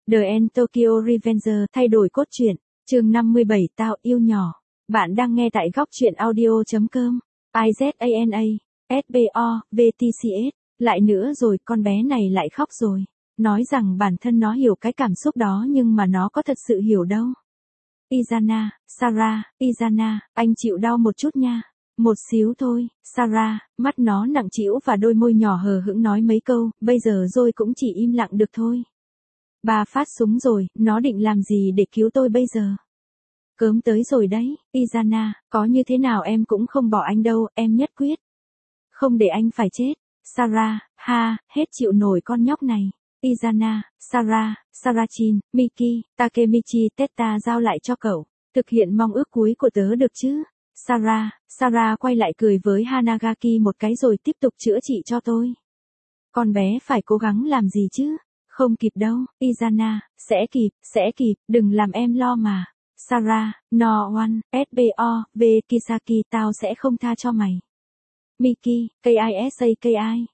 The End Tokyo Revenger thay đổi cốt truyện, chương 57 tao yêu nhỏ. Bạn đang nghe tại góc truyện audio.com. IZANA, SBO, VTCS. Lại nữa rồi, con bé này lại khóc rồi. Nói rằng bản thân nó hiểu cái cảm xúc đó nhưng mà nó có thật sự hiểu đâu. Izana, Sarah, Izana, anh chịu đau một chút nha. Một xíu thôi, Sarah, mắt nó nặng trĩu và đôi môi nhỏ hờ hững nói mấy câu, bây giờ rồi cũng chỉ im lặng được thôi. 3 phát súng rồi, nó định làm gì để cứu tôi bây giờ? Cớm tới rồi đấy, Izana, có như thế nào em cũng không bỏ anh đâu, em nhất quyết. Không để anh phải chết. Sarah, ha, hết chịu nổi con nhóc này. Izana, Sarah, Sarachin, Miki, Takemichi Teta giao lại cho cậu. Thực hiện mong ước cuối của tớ được chứ? Sarah quay lại cười với Hanagaki một cái rồi tiếp tục chữa trị cho tôi. Con bé phải cố gắng làm gì chứ? Không kịp đâu, Izana, sẽ kịp, đừng làm em lo mà. Sarah, no one, SBO, V Kisaki tao sẽ không tha cho mày. Miki, KISAKI.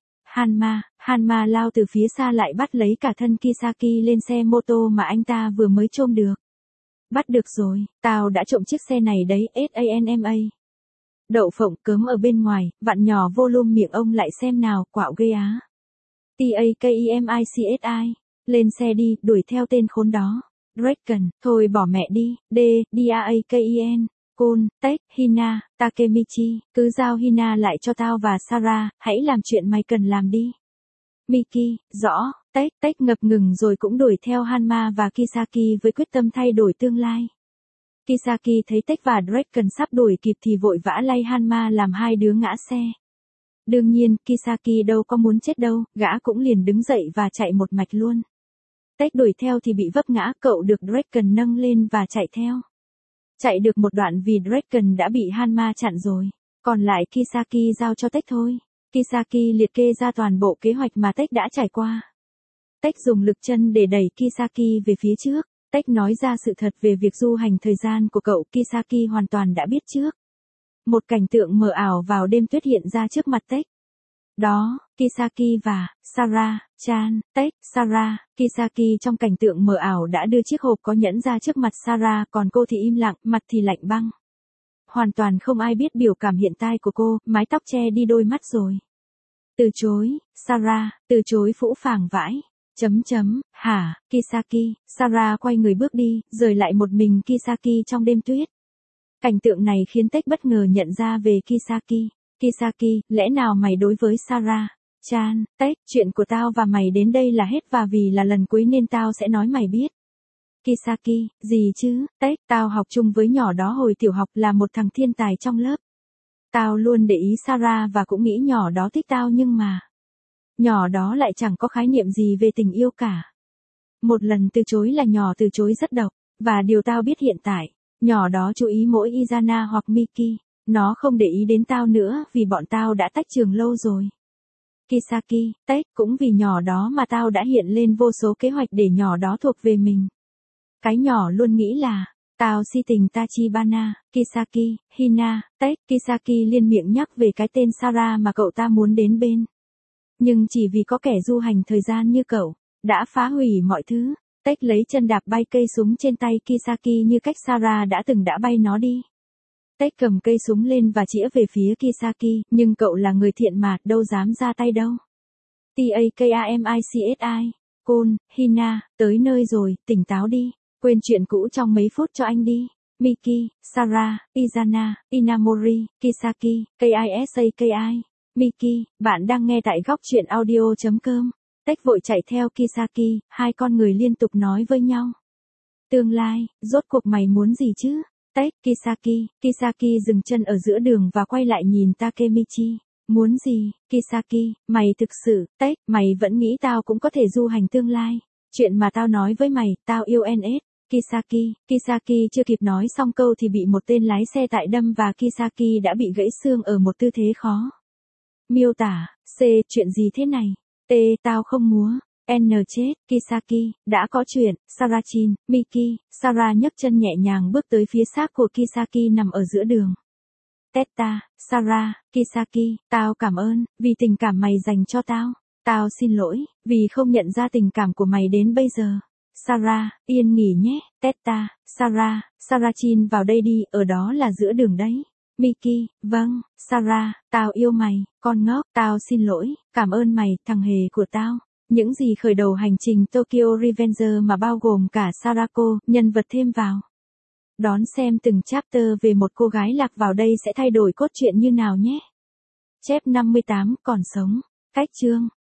Hanma lao từ phía xa lại bắt lấy cả thân Kisaki lên xe mô tô mà anh ta vừa mới trôm được. Bắt được rồi, tao đã trộm chiếc xe này đấy, SANMA. Đậu phộng cớm ở bên ngoài, vặn nhỏ volume miệng ông lại xem nào, quạo ghê á. TAKEMICSI, lên xe đi, đuổi theo tên khốn đó. Draken, thôi bỏ mẹ đi, DAAKEN, Kun, Tech, Hina, Takemichi, cứ giao Hina lại cho tao và Sarah, hãy làm chuyện mày cần làm đi. Miki, rõ, Tech ngập ngừng rồi cũng đuổi theo Hanma và Kisaki với quyết tâm thay đổi tương lai. Kisaki thấy Tech và Draken sắp đuổi kịp thì vội vã lay Hanma làm hai đứa ngã xe. Đương nhiên, Kisaki đâu có muốn chết đâu, gã cũng liền đứng dậy và chạy một mạch luôn. Tech đuổi theo thì bị vấp ngã, cậu được Draken nâng lên và chạy theo. Chạy được một đoạn vì Draken đã bị Hanma chặn rồi, còn lại Kisaki giao cho Tech thôi. Kisaki liệt kê ra toàn bộ kế hoạch mà Tech đã trải qua. Tech dùng lực chân để đẩy Kisaki về phía trước. Tech nói ra sự thật về việc du hành thời gian của cậu, Kisaki hoàn toàn đã biết trước. Một cảnh tượng mờ ảo vào đêm tuyết hiện ra trước mặt Tech. Đó, Kisaki và Sarah, Chan, Tech, Sarah, Kisaki trong cảnh tượng mờ ảo đã đưa chiếc hộp có nhẫn ra trước mặt Sarah, còn cô thì im lặng, mặt thì lạnh băng. Hoàn toàn không ai biết biểu cảm hiện tại của cô, mái tóc che đi đôi mắt rồi. Từ chối, Sarah, từ chối phũ phàng vãi. Hả, Kisaki, Sarah quay người bước đi, rời lại một mình Kisaki trong đêm tuyết. Cảnh tượng này khiến Tech bất ngờ nhận ra về Kisaki. Kisaki, lẽ nào mày đối với Sarah? Chan, Tech, chuyện của tao và mày đến đây là hết và vì là lần cuối nên tao sẽ nói mày biết. Kisaki, gì chứ, Tech, tao học chung với nhỏ đó hồi tiểu học là một thằng thiên tài trong lớp. Tao luôn để ý Sarah và cũng nghĩ nhỏ đó thích tao nhưng mà nhỏ đó lại chẳng có khái niệm gì về tình yêu cả. Một lần từ chối là nhỏ từ chối rất độc, và điều tao biết hiện tại, nhỏ đó chú ý mỗi Izana hoặc Miki, nó không để ý đến tao nữa vì bọn tao đã tách trường lâu rồi. Kisaki, Tech, cũng vì nhỏ đó mà tao đã hiện lên vô số kế hoạch để nhỏ đó thuộc về mình. Cái nhỏ luôn nghĩ là, tao si tình Tachibana, Kisaki, Hina, Tech, Kisaki liên miệng nhắc về cái tên Sarah mà cậu ta muốn đến bên. Nhưng chỉ vì có kẻ du hành thời gian như cậu, đã phá hủy mọi thứ. Tech lấy chân đạp bay cây súng trên tay Kisaki như cách Sarah đã từng đã bay nó đi. Tech cầm cây súng lên và chĩa về phía Kisaki, nhưng cậu là người thiện mà, đâu dám ra tay đâu. TAKAMICSI, Kun, Hina, tới nơi rồi, tỉnh táo đi, quên chuyện cũ trong mấy phút cho anh đi. Miki, Sarah, Izana, Inamori, Kisaki, KISAKI. Miki, bạn đang nghe tại góc truyện audio.com. Tech vội chạy theo Kisaki, hai con người liên tục nói với nhau. Tương lai, rốt cuộc mày muốn gì chứ? Tech, Kisaki dừng chân ở giữa đường và quay lại nhìn Takemichi. Muốn gì, Kisaki, mày thực sự, Tech, mày vẫn nghĩ tao cũng có thể du hành tương lai. Chuyện mà tao nói với mày, tao yêu NS. Kisaki chưa kịp nói xong câu thì bị một tên lái xe tại đâm và Kisaki đã bị gãy xương ở một tư thế khó miêu tả. C, chuyện gì thế này? T, tao không múa. N, chết. Kisaki, đã có chuyện. Sarachin, Miki, Sarah nhấc chân nhẹ nhàng bước tới phía xác của Kisaki nằm ở giữa đường. Teta, Sarah, Kisaki, tao cảm ơn, vì tình cảm mày dành cho tao. Tao xin lỗi, vì không nhận ra tình cảm của mày đến bây giờ. Sarah, yên nghỉ nhé, Teta, Sarah Chin vào đây đi, ở đó là giữa đường đấy. Mickey, vâng, Sarah, tao yêu mày, con ngốc, tao xin lỗi, cảm ơn mày, thằng hề của tao. Những gì khởi đầu hành trình Tokyo Revenger mà bao gồm cả Sarako, nhân vật thêm vào. Đón xem từng chapter về một cô gái lạc vào đây sẽ thay đổi cốt truyện như nào nhé. Chép 58 còn sống. Cách chương